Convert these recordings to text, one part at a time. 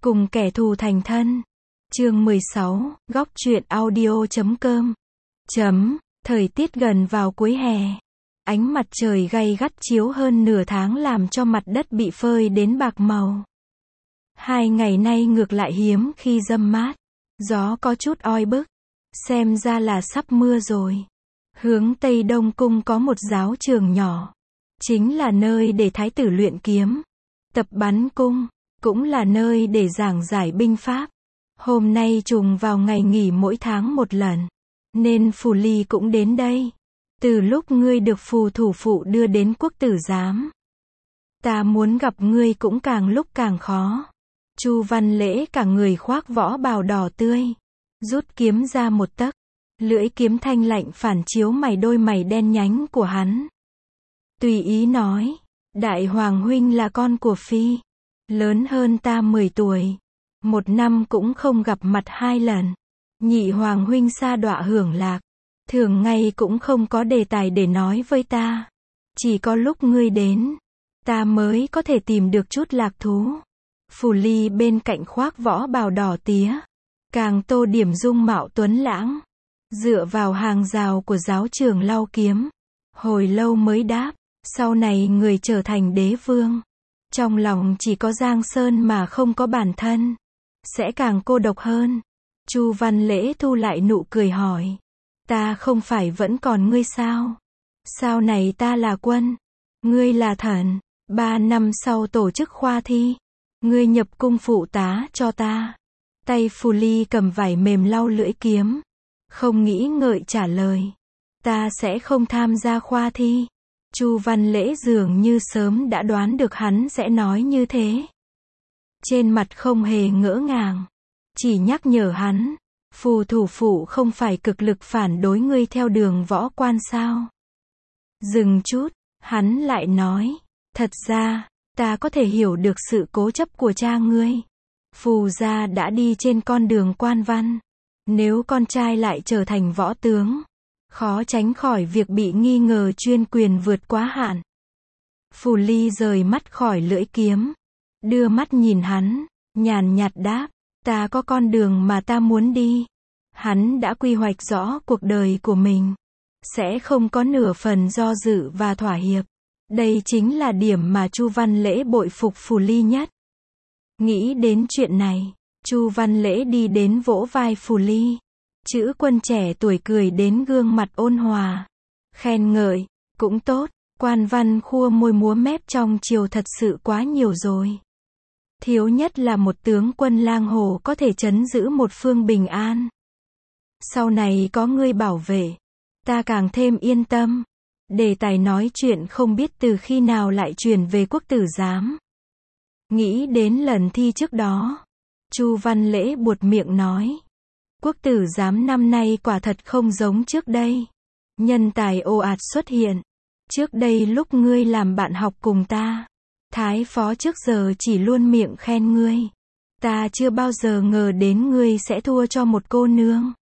cùng kẻ thù thành thân. Chương 16, góc truyện audio.com. Thời tiết gần vào cuối hè. Ánh mặt trời gay gắt chiếu hơn nửa tháng làm cho mặt đất bị phơi đến bạc màu. 2 ngày nay ngược lại hiếm khi râm mát. Gió có chút oi bức. Xem ra là sắp mưa rồi. Hướng Tây Đông Cung có một giáo trường nhỏ. Chính là nơi để thái tử luyện kiếm. Tập bắn cung. Cũng là nơi để giảng giải binh pháp. Hôm nay trùng vào ngày nghỉ mỗi tháng một lần. Nên Phù Ly cũng đến đây. Từ lúc ngươi được phù thủ phụ đưa đến quốc tử giám, ta muốn gặp ngươi cũng càng lúc càng khó. Chu Văn Lễ cả người khoác võ bào đỏ tươi. Rút kiếm ra một tấc. Lưỡi kiếm thanh lạnh phản chiếu đôi mày đen nhánh của hắn. Tùy ý nói. Đại hoàng huynh là con của phi. Lớn hơn ta 10 tuổi. 1 năm cũng không gặp mặt 2 lần. Nhị hoàng huynh sa đọa hưởng lạc. Thường ngày cũng không có đề tài để nói với ta. Chỉ có lúc ngươi đến, ta mới có thể tìm được chút lạc thú. Phù Ly bên cạnh khoác võ bào đỏ tía. Càng tô điểm dung mạo tuấn lãng. Dựa vào hàng rào của giáo trường lau kiếm. Hồi lâu mới đáp. Sau này người trở thành đế vương. Trong lòng chỉ có Giang Sơn mà không có bản thân. Sẽ càng cô độc hơn. Chu Văn Lễ thu lại nụ cười hỏi. Ta không phải vẫn còn ngươi sao? Sau này ta là quân. Ngươi là thần. 3 năm sau tổ chức khoa thi. Ngươi nhập cung phụ tá cho ta. Tay Phù Ly cầm vải mềm lau lưỡi kiếm. Không nghĩ ngợi trả lời. Ta sẽ không tham gia khoa thi. Chu Văn Lễ dường như sớm đã đoán được hắn sẽ nói như thế. Trên mặt không hề ngỡ ngàng. Chỉ nhắc nhở hắn. Phù thủ phụ không phải cực lực phản đối ngươi theo đường võ quan sao? Dừng chút, hắn lại nói. Thật ra, ta có thể hiểu được sự cố chấp của cha ngươi. Phù gia đã đi trên con đường quan văn. Nếu con trai lại trở thành võ tướng, khó tránh khỏi việc bị nghi ngờ chuyên quyền vượt quá hạn. Phù Ly rời mắt khỏi lưỡi kiếm. Đưa mắt nhìn hắn, nhàn nhạt đáp. Ta có con đường mà ta muốn đi. Hắn đã quy hoạch rõ cuộc đời của mình. Sẽ không có nửa phần do dự và thỏa hiệp. Đây chính là điểm mà Chu Văn Lễ bội phục Phù Ly nhất. Nghĩ đến chuyện này, Chu Văn Lễ đi đến vỗ vai Phù Ly. Chữ quân trẻ tuổi cười đến gương mặt ôn hòa. Khen ngợi, cũng tốt, quan văn khua môi múa mép trong triều thật sự quá nhiều rồi. Thiếu nhất là một tướng quân lang hồ có thể trấn giữ một phương bình an. Sau này có ngươi bảo vệ, ta càng thêm yên tâm. Đề tài nói chuyện không biết từ khi nào lại chuyển về quốc tử giám. Nghĩ đến lần thi trước đó, Chu Văn Lễ buột miệng nói. Quốc tử giám năm nay quả thật không giống trước đây. Nhân tài ồ ạt xuất hiện. Trước đây lúc ngươi làm bạn học cùng ta, thái phó trước giờ chỉ luôn miệng khen ngươi. Ta chưa bao giờ ngờ đến ngươi sẽ thua cho một cô nương.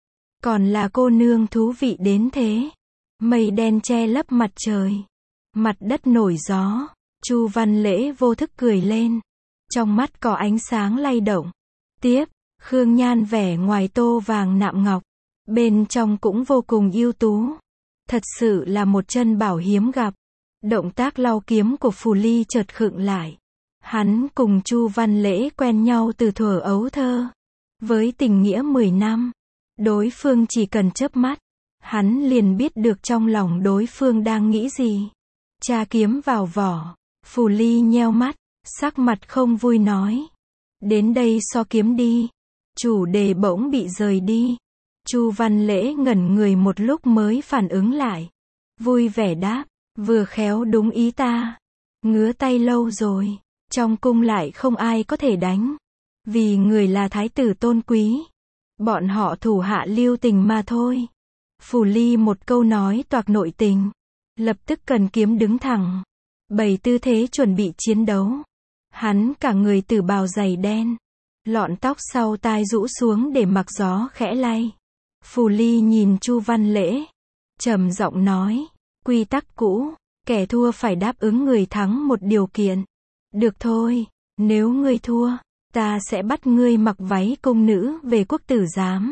Còn là cô nương thú vị đến thế. Mây đen che lấp mặt trời. Mặt đất nổi gió. Chu Văn Lễ vô thức cười lên. Trong mắt có ánh sáng lay động. Tiếp, Khương Nhan vẻ ngoài tô vàng nạm ngọc. Bên trong cũng vô cùng ưu tú. Thật sự là một chân bảo hiếm gặp. Động tác lau kiếm của Phù Ly chợt khựng lại. Hắn cùng Chu Văn Lễ quen nhau từ thuở ấu thơ. Với tình nghĩa 10 năm. Đối phương chỉ cần chớp mắt. Hắn liền biết được trong lòng đối phương đang nghĩ gì. Tra kiếm vào vỏ. Phù Ly nheo mắt. Sắc mặt không vui nói. Đến đây so kiếm đi. Chủ đề bỗng bị rời đi. Chu Văn Lễ ngẩn người một lúc mới phản ứng lại. Vui vẻ đáp. Vừa khéo đúng ý ta. Ngứa tay lâu rồi. Trong cung lại không ai có thể đánh. Vì người là thái tử tôn quý. Bọn họ thủ hạ lưu tình mà thôi. Phù Ly một câu nói toạc nội tình. Lập tức cần kiếm đứng thẳng. Bày tư thế chuẩn bị chiến đấu. Hắn cả người tử bào dày đen. Lọn tóc sau tai rũ xuống để mặc gió khẽ lay. Phù Ly nhìn Chu Văn Lễ. Trầm giọng nói. Quy tắc cũ. Kẻ thua phải đáp ứng người thắng một điều kiện. Được thôi. Nếu ngươi thua, ta sẽ bắt ngươi mặc váy cung nữ về quốc tử giám.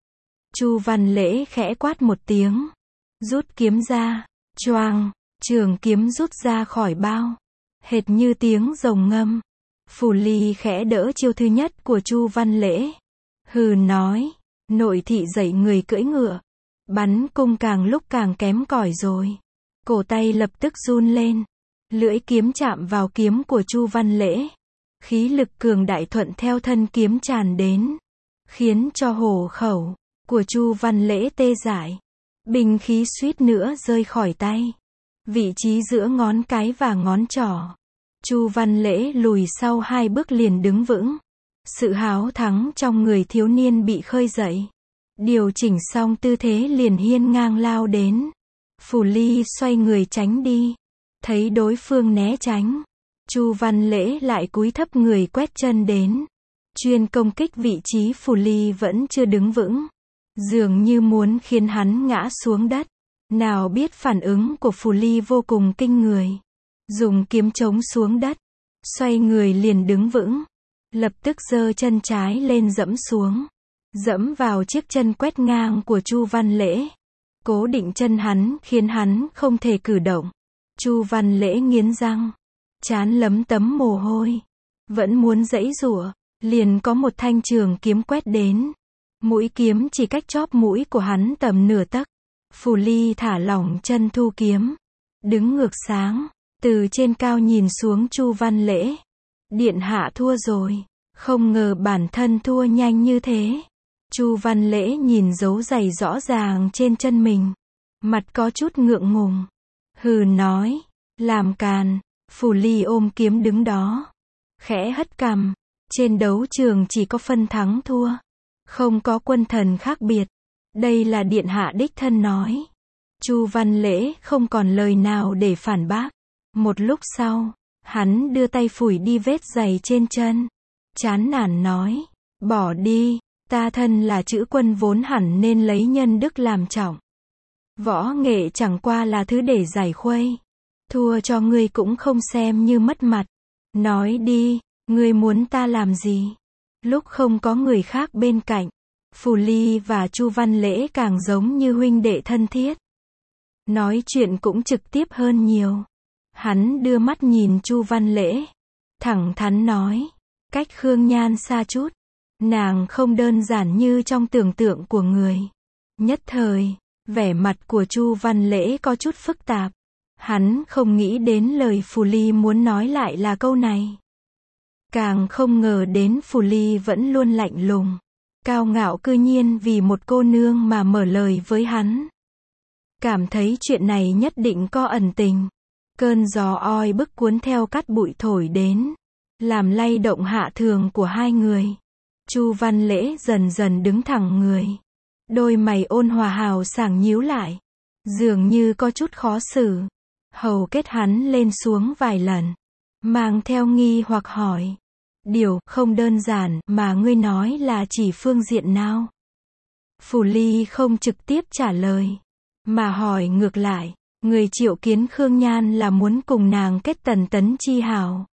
Chu Văn Lễ khẽ quát một tiếng, rút kiếm ra, choang, trường kiếm rút ra khỏi bao, hệt như tiếng rồng ngâm. Phủ Ly khẽ đỡ chiêu thứ nhất của Chu Văn Lễ, hừ nói, nội thị dạy người cưỡi ngựa, bắn cung càng lúc càng kém cỏi rồi. Cổ tay lập tức run lên, lưỡi kiếm chạm vào kiếm của Chu Văn Lễ, khí lực cường đại thuận theo thân kiếm tràn đến, khiến cho hổ khẩu của Chu Văn Lễ tê dại, binh khí suýt nữa rơi khỏi tay. Vị trí giữa ngón cái và ngón trỏ, Chu Văn Lễ lùi sau 2 bước liền đứng vững. Sự háo thắng trong người thiếu niên bị khơi dậy. Điều chỉnh xong tư thế liền hiên ngang lao đến. Phủ Ly xoay người tránh đi. Thấy đối phương né tránh, Chu Văn Lễ lại cúi thấp người quét chân đến, chuyên công kích vị trí Phủ Ly vẫn chưa đứng vững, dường như muốn khiến hắn ngã xuống đất. Nào biết phản ứng của Phủ Ly vô cùng kinh người, dùng kiếm chống xuống đất, xoay người liền đứng vững, lập tức giơ chân trái lên dẫm xuống, dẫm vào chiếc chân quét ngang của Chu Văn Lễ, cố định chân hắn khiến hắn không thể cử động. Chu Văn Lễ nghiến răng, trán lấm tấm mồ hôi, vẫn muốn giãy giụa, liền có một thanh trường kiếm quét đến, mũi kiếm chỉ cách chóp mũi của hắn tầm nửa tấc. Phủ Ly thả lỏng chân thu kiếm, đứng ngược sáng, từ trên cao nhìn xuống Chu Văn Lễ. Điện hạ thua rồi, không ngờ bản thân thua nhanh như thế. Chu Văn Lễ nhìn dấu giày rõ ràng trên chân mình, mặt có chút ngượng ngùng, hừ nói, làm càn. Phủ Ly ôm kiếm đứng đó, khẽ hất cằm, trên đấu trường chỉ có phân thắng thua, không có quân thần khác biệt. Đây là điện hạ đích thân nói. Chu Văn Lễ không còn lời nào để phản bác. Một lúc sau, hắn đưa tay phủi đi vết giày trên chân, chán nản nói, bỏ đi, ta thân là chữ quân vốn hẳn nên lấy nhân đức làm trọng. Võ nghệ chẳng qua là thứ để giải khuây, thua cho ngươi cũng không xem như mất mặt. Nói đi, ngươi muốn ta làm gì? Lúc không có người khác bên cạnh, Phủ Ly và Chu Văn Lễ càng giống như huynh đệ thân thiết. Nói chuyện cũng trực tiếp hơn nhiều. Hắn đưa mắt nhìn Chu Văn Lễ, thẳng thắn nói, cách Khương Nhan xa chút, nàng không đơn giản như trong tưởng tượng của người. Nhất thời, vẻ mặt của Chu Văn Lễ có chút phức tạp. Hắn không nghĩ đến lời Phủ Ly muốn nói lại là câu này. Càng không ngờ đến Phủ Ly vẫn luôn lạnh lùng, cao ngạo cư nhiên vì một cô nương mà mở lời với hắn. Cảm thấy chuyện này nhất định có ẩn tình. Cơn gió oi bức cuốn theo cát bụi thổi đến, làm lay động hạ thường của hai người. Chu Văn Lễ dần dần đứng thẳng người, đôi mày ôn hòa hào sảng nhíu lại, dường như có chút khó xử. Hầu kết hắn lên xuống vài lần, mang theo nghi hoặc hỏi, điều không đơn giản mà ngươi nói là chỉ phương diện nào? Phủ Ly không trực tiếp trả lời, mà hỏi ngược lại, người triệu kiến Khương Nhan là muốn cùng nàng kết Tần Tấn chi hảo.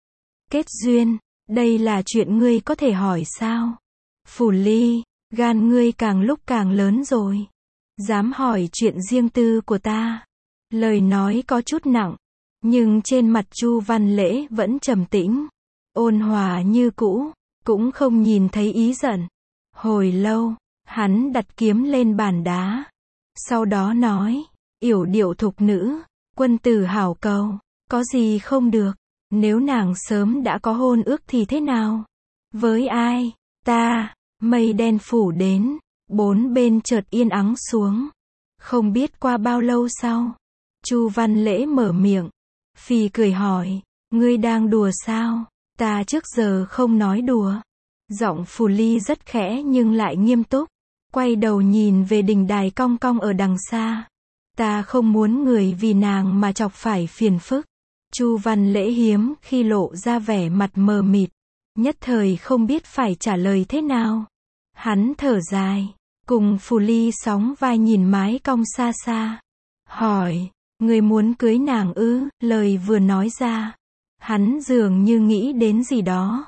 Kết duyên, đây là chuyện ngươi có thể hỏi sao? Phủ Ly, gan ngươi càng lúc càng lớn rồi, dám hỏi chuyện riêng tư của ta. Lời nói có chút nặng, nhưng trên mặt Chu Văn Lễ vẫn trầm tĩnh, ôn hòa như cũ, cũng không nhìn thấy ý giận. Hồi lâu, hắn đặt kiếm lên bàn đá, sau đó nói, yểu điệu thục nữ, quân tử hảo cầu, có gì không được, nếu nàng sớm đã có hôn ước thì thế nào? Với ai? Ta. Mây đen phủ đến, bốn bên chợt yên ắng xuống. Không biết qua bao lâu sau, Chu Văn Lễ mở miệng, phì cười hỏi, ngươi đang đùa sao? Ta trước giờ không nói đùa. Giọng Phủ Ly rất khẽ nhưng lại nghiêm túc, quay đầu nhìn về đỉnh đài cong cong ở đằng xa. Ta không muốn người vì nàng mà chọc phải phiền phức. Chu Văn Lễ hiếm khi lộ ra vẻ mặt mờ mịt, nhất thời không biết phải trả lời thế nào. Hắn thở dài, cùng Phủ Ly sóng vai nhìn mái cong xa xa, hỏi, người muốn cưới nàng ư? Lời vừa nói ra, hắn dường như nghĩ đến gì đó,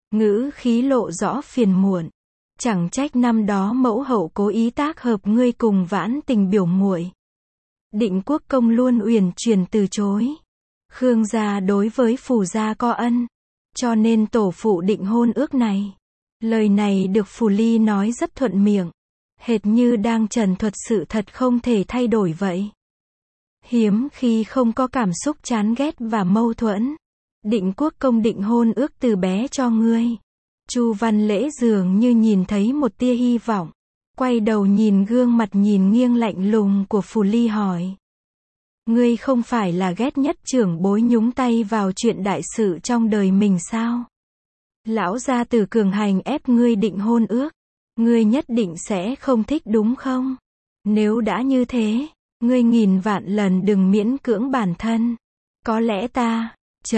ngữ khí lộ rõ phiền muộn. Chẳng trách năm đó mẫu hậu cố ý tác hợp ngươi cùng Vãn Tình biểu muội. Định Quốc công luôn uyển chuyển từ chối. Khương gia đối với Phù gia có ân, cho nên tổ phụ định hôn ước này. Lời này được Phù Ly nói rất thuận miệng, hệt như đang trần thuật sự thật không thể thay đổi vậy. Hiếm khi không có cảm xúc chán ghét và mâu thuẫn. Định Quốc công định hôn ước từ bé cho ngươi. Chu Văn Lễ dường như nhìn thấy một tia hy vọng, quay đầu nhìn gương mặt nhìn nghiêng lạnh lùng của Phù Ly hỏi. Ngươi không phải là ghét nhất trưởng bối nhúng tay vào chuyện đại sự trong đời mình sao? Lão gia tử cường hành ép ngươi định hôn ước, ngươi nhất định sẽ không thích đúng không? Nếu đã như thế, ngươi nghìn vạn lần đừng miễn cưỡng bản thân. Có lẽ ta,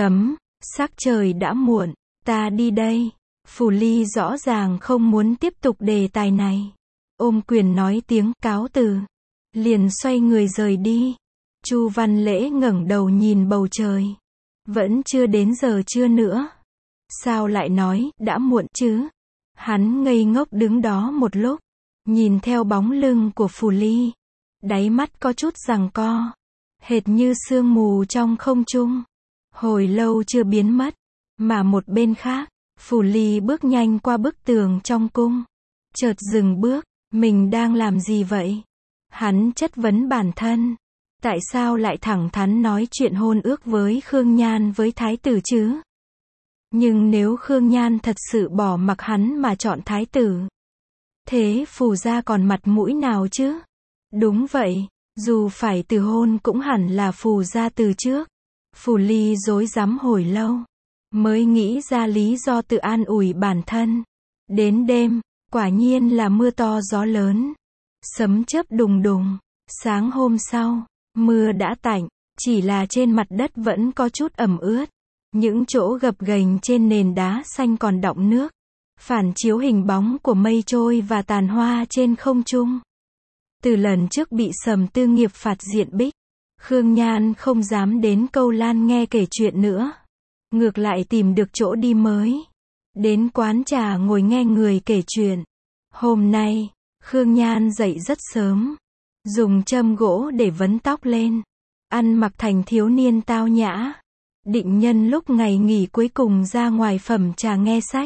sắc trời đã muộn, ta đi đây. Phù Ly rõ ràng không muốn tiếp tục đề tài này. Ôm quyền nói tiếng cáo từ, liền xoay người rời đi. Chu Văn Lễ ngẩng đầu nhìn bầu trời. Vẫn chưa đến giờ trưa nữa. Sao lại nói, đã muộn chứ? Hắn ngây ngốc đứng đó một lúc, nhìn theo bóng lưng của Phù Ly. Đáy mắt có chút giằng co, hệt như sương mù trong không trung. Hồi lâu chưa biến mất, mà một bên khác, Phù Ly bước nhanh qua bức tường trong cung. Chợt dừng bước, mình đang làm gì vậy? Hắn chất vấn bản thân. Tại sao lại thẳng thắn nói chuyện hôn ước với Khương Nhan với thái tử chứ? Nhưng nếu Khương Nhan thật sự bỏ mặc hắn mà chọn thái tử, thế Phù gia còn mặt mũi nào chứ? Đúng vậy, dù phải từ hôn cũng hẳn là Phù gia từ trước. Phù Ly rối rắm hồi lâu, mới nghĩ ra lý do tự an ủi bản thân. Đến đêm, quả nhiên là mưa to gió lớn, sấm chớp đùng đùng. Sáng hôm sau, mưa đã tạnh, chỉ là trên mặt đất vẫn có chút ẩm ướt. Những chỗ gập ghềnh trên nền đá xanh còn đọng nước, phản chiếu hình bóng của mây trôi và tàn hoa trên không trung. Từ lần trước bị Sầm Tư Nghiệp phạt diện bích, Khương Nhan không dám đến Câu Lan nghe kể chuyện nữa. Ngược lại tìm được chỗ đi mới. Đến quán trà ngồi nghe người kể chuyện. Hôm nay, Khương Nhan dậy rất sớm, dùng châm gỗ để vấn tóc lên, ăn mặc thành thiếu niên tao nhã. Định nhân lúc ngày nghỉ cuối cùng ra ngoài phẩm trà nghe sách.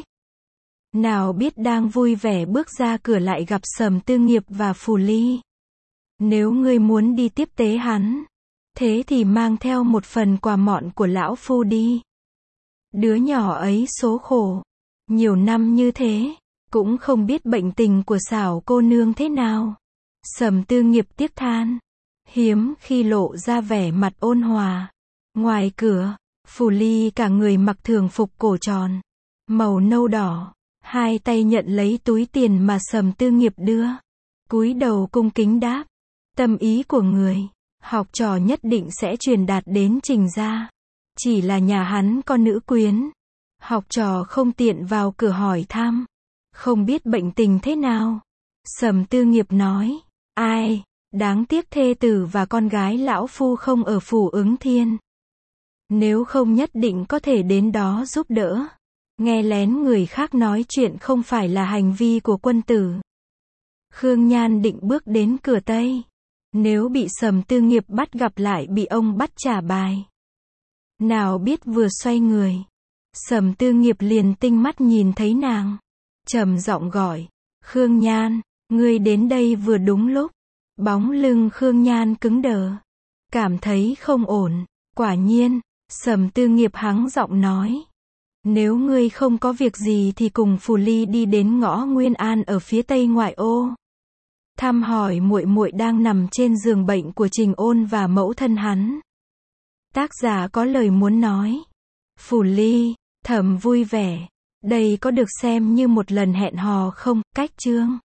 Nào biết đang vui vẻ bước ra cửa lại gặp Sầm Tư Nghiệp và Phù Ly. Nếu ngươi muốn đi tiếp tế hắn, thế thì mang theo một phần quà mọn của lão phu đi. Đứa nhỏ ấy số khổ, nhiều năm như thế, cũng không biết bệnh tình của xảo cô nương thế nào. Sầm Tư Nghiệp tiếc than, hiếm khi lộ ra vẻ mặt ôn hòa. Ngoài cửa, Phù Ly cả người mặc thường phục cổ tròn, màu nâu đỏ, hai tay nhận lấy túi tiền mà Sầm Tư Nghiệp đưa. Cúi đầu cung kính đáp, tâm ý của người, học trò nhất định sẽ truyền đạt đến Trình gia. Chỉ là nhà hắn có nữ quyến, học trò không tiện vào cửa hỏi thăm, không biết bệnh tình thế nào. Sầm Tư Nghiệp nói, ai, đáng tiếc thê tử và con gái lão phu không ở phủ Ứng Thiên. Nếu không nhất định có thể đến đó giúp đỡ. Nghe lén người khác nói chuyện không phải là hành vi của quân tử. Khương Nhan định bước đến cửa Tây. Nếu bị Sầm Tư Nghiệp bắt gặp lại bị ông bắt trả bài. Nào biết vừa xoay người, Sầm Tư Nghiệp liền tinh mắt nhìn thấy nàng, trầm giọng gọi, Khương Nhan, ngươi đến đây vừa đúng lúc. Bóng lưng Khương Nhan cứng đờ, cảm thấy không ổn. Quả nhiên, Sầm Tư Nghiệp hắng giọng nói, nếu ngươi không có việc gì thì cùng Phù Ly đi đến ngõ Nguyên An ở phía tây ngoại ô, thăm hỏi muội muội đang nằm trên giường bệnh của Trình Ôn và mẫu thân hắn. Tác giả có lời muốn nói. Phù Ly, thầm vui vẻ, đây có được xem như một lần hẹn hò không? Cách chương